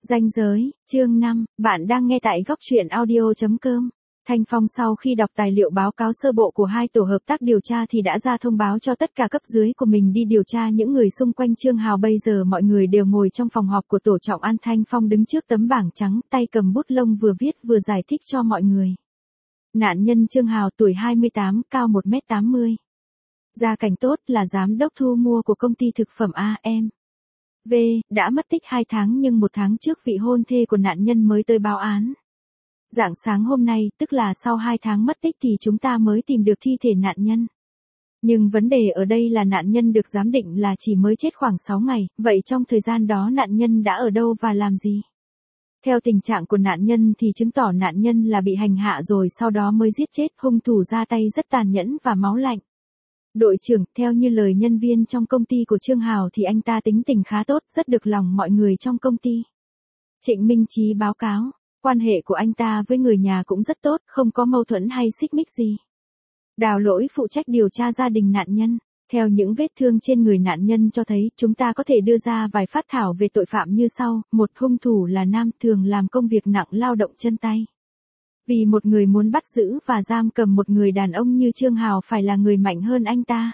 Ranh giới, chương 5, bạn đang nghe tại góc truyện audio.com. Thanh Phong sau khi đọc tài liệu báo cáo sơ bộ của hai tổ hợp tác điều tra thì đã ra thông báo cho tất cả cấp dưới của mình đi điều tra những người xung quanh Trương Hào. Bây giờ mọi người đều ngồi trong phòng họp của tổ Trọng An. Thanh Phong đứng trước tấm bảng trắng, tay cầm bút lông vừa viết vừa giải thích cho mọi người. Nạn nhân Trương Hào tuổi 28, cao 1m80. Gia cảnh tốt, là giám đốc thu mua của công ty thực phẩm AM. V, đã mất tích 2 tháng nhưng 1 tháng trước vị hôn thê của nạn nhân mới tới báo án. Rạng sáng hôm nay, tức là sau 2 tháng mất tích thì chúng ta mới tìm được thi thể nạn nhân. Nhưng vấn đề ở đây là nạn nhân được giám định là chỉ mới chết khoảng 6 ngày, vậy trong thời gian đó nạn nhân đã ở đâu và làm gì? Theo tình trạng của nạn nhân thì chứng tỏ nạn nhân là bị hành hạ rồi sau đó mới giết chết, hung thủ ra tay rất tàn nhẫn và máu lạnh. Đội trưởng, theo như lời nhân viên trong công ty của Trương Hào thì anh ta tính tình khá tốt, rất được lòng mọi người trong công ty. Trịnh Minh Chí báo cáo, quan hệ của anh ta với người nhà cũng rất tốt, không có mâu thuẫn hay xích mích gì. Đào Lỗi phụ trách điều tra gia đình nạn nhân. Theo những vết thương trên người nạn nhân cho thấy, chúng ta có thể đưa ra vài phát thảo về tội phạm như sau. Một, hung thủ là nam, thường làm công việc nặng, lao động chân tay. Vì một người muốn bắt giữ và giam cầm một người đàn ông như Trương Hào phải là người mạnh hơn anh ta.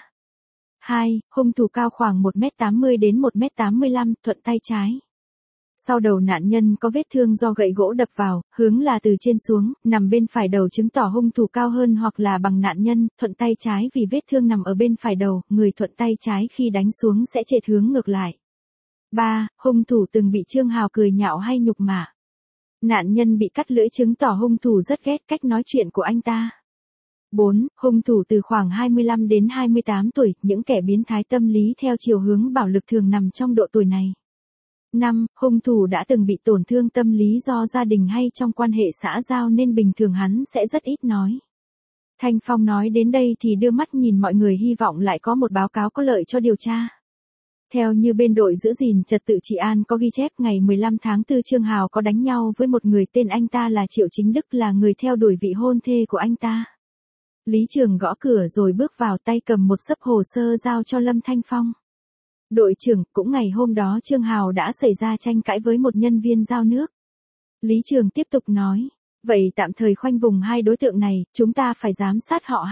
2. Hung thủ cao khoảng 1m80 đến 1m85, thuận tay trái. Sau đầu nạn nhân có vết thương do gậy gỗ đập vào, hướng là từ trên xuống, nằm bên phải đầu chứng tỏ hung thủ cao hơn hoặc là bằng nạn nhân, thuận tay trái vì vết thương nằm ở bên phải đầu, người thuận tay trái khi đánh xuống sẽ trệt hướng ngược lại. 3. Hung thủ từng bị Trương Hào cười nhạo hay nhục mạ. Nạn nhân bị cắt lưỡi chứng tỏ hung thủ rất ghét cách nói chuyện của anh ta. 4. Hung thủ từ khoảng 25 đến 28 tuổi, những kẻ biến thái tâm lý theo chiều hướng bạo lực thường nằm trong độ tuổi này. 5. Hung thủ đã từng bị tổn thương tâm lý do gia đình hay trong quan hệ xã giao nên bình thường hắn sẽ rất ít nói. Thanh Phong nói đến đây thì đưa mắt nhìn mọi người, hy vọng lại có một báo cáo có lợi cho điều tra. Theo như bên đội giữ gìn trật tự trị an có ghi chép, ngày 15 tháng 4 Trương Hào có đánh nhau với một người tên anh ta là Triệu Chính Đức, là người theo đuổi vị hôn thê của anh ta. Lý Trường gõ cửa rồi bước vào, tay cầm một xấp hồ sơ giao cho Lâm Thanh Phong. Đội trưởng, cũng ngày hôm đó Trương Hào đã xảy ra tranh cãi với một nhân viên giao nước. Lý Trường tiếp tục nói, vậy tạm thời khoanh vùng hai đối tượng này, chúng ta phải giám sát họ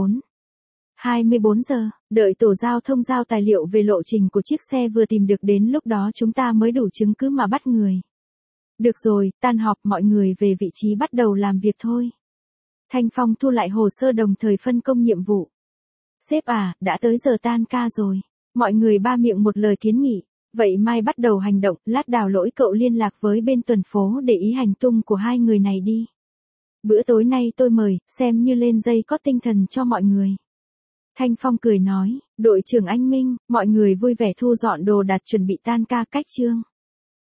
24 giờ, đợi tổ giao thông giao tài liệu về lộ trình của chiếc xe vừa tìm được, đến lúc đó chúng ta mới đủ chứng cứ mà bắt người. Được rồi, tan họp, mọi người về vị trí bắt đầu làm việc thôi. Thanh Phong thu lại hồ sơ đồng thời phân công nhiệm vụ. Sếp à, đã tới giờ tan ca rồi. Mọi người ba miệng một lời kiến nghị. Vậy mai bắt đầu hành động, lát Đào Lỗi cậu liên lạc với bên tuần phố để ý hành tung của hai người này đi. Bữa tối nay tôi mời, xem như lên dây có tinh thần cho mọi người. Thanh Phong cười nói, đội trưởng anh Minh, mọi người vui vẻ thu dọn đồ đạc chuẩn bị tan ca. Cách chương